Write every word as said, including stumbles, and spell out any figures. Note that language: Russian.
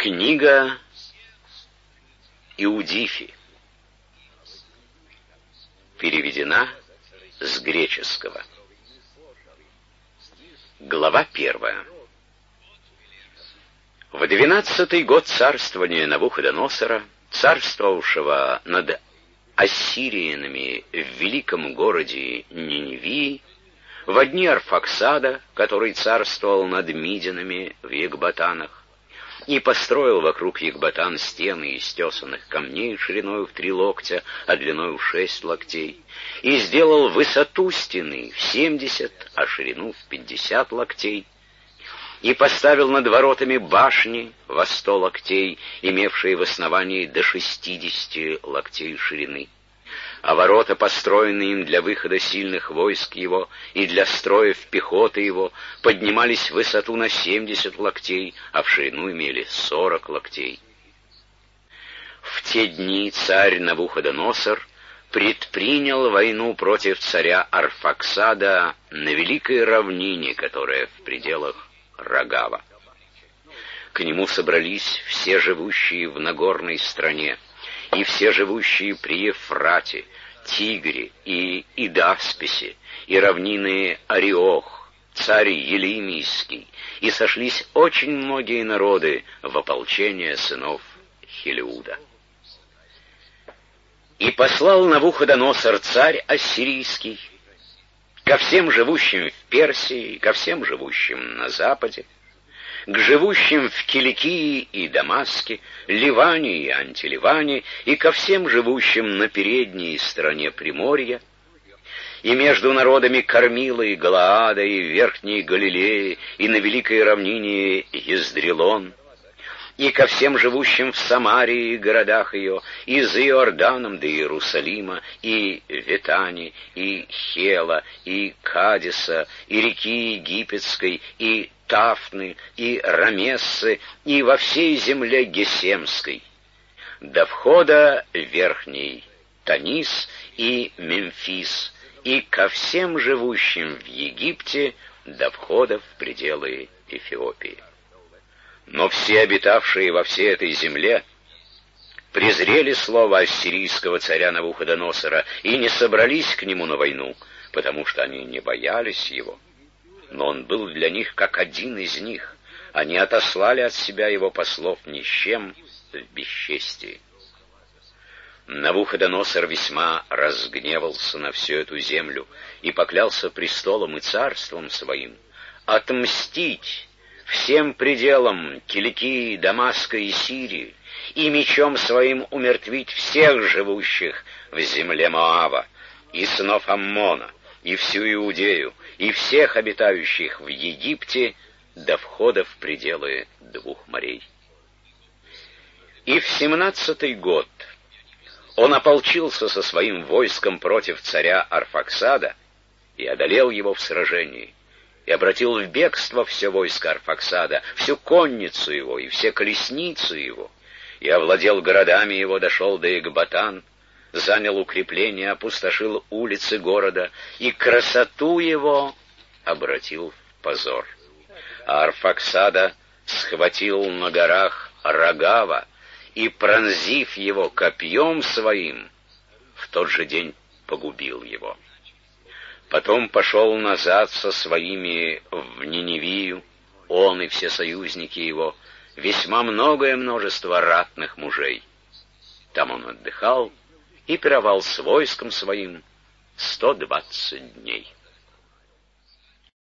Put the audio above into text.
Книга Иудифи переведена с греческого. Глава первая. В двенадцатый год царствования Навуходоносора, царствовавшего над ассириянами в великом городе Ниневии, во дни Арфаксада, который царствовал над мидянами в Екбатанах, и построил вокруг Екбатан стены из тесанных камней шириною в три локтя, а длиною в шесть локтей, и сделал высоту стены в семьдесят, а ширину в пятьдесят локтей, и поставил над воротами башни во сто локтей, имевшие в основании до шестидесяти локтей ширины. А ворота, построенные им для выхода сильных войск его и для строев пехоты его, поднимались в высоту на семьдесят локтей, а в ширину имели сорок локтей. В те дни царь Навуходоносор предпринял войну против царя Арфаксада на великой равнине, которая в пределах Рогава. К нему собрались все живущие в Нагорной стране, и все живущие при Ефрате, Тигре и Идасписе, и равнины Ариох, царь Елимийский, и сошлись очень многие народы в ополчение сынов Хелиуда. И послал Навуходоносор царь ассирийский ко всем живущим в Персии, ко всем живущим на западе, к живущим в Киликии и Дамаске, Ливане и Антиливане, и ко всем живущим на передней стороне Приморья, и между народами Кормила и Галаада, и Верхней Галилеи, и на великой равнине Ездрелон, и ко всем живущим в Самарии и городах ее, и за Иорданом до Иерусалима, и Ветане, и Хела, и Кадиса, и реки Египетской, и Тафны, и Рамессы, и во всей земле Гесемской, до входа Верхний Танис и Мемфис, и ко всем живущим в Египте до входа в пределы Эфиопии. Но все обитавшие во всей этой земле презрели слово ассирийского царя Навуходоносора и не собрались к нему на войну, потому что они не боялись его. Но он был для них как один из них. Они отослали от себя его послов ни с чем в бесчестии. Навуходоносор весьма разгневался на всю эту землю и поклялся престолом и царством своим отмстить всем пределам Киликии, Дамаска и Сирии, и мечом своим умертвить всех живущих в земле Моава, и сынов Аммона, и всю Иудею, и всех обитающих в Египте до входа в пределы двух морей. И в семнадцатый год он ополчился со своим войском против царя Арфаксада и одолел его в сражении, и обратил в бегство все войско Арфаксада, всю конницу его и все колесницы его, и овладел городами его, дошел до Екбатан, занял укрепления, опустошил улицы города, и красоту его обратил в позор. А Арфаксада схватил на горах Рогава, и, пронзив его копьем своим, в тот же день погубил его. Потом пошел назад со своими в Ниневию, он и все союзники его, весьма многое множество ратных мужей. Там он отдыхал и пировал с войском своим сто двадцать дней.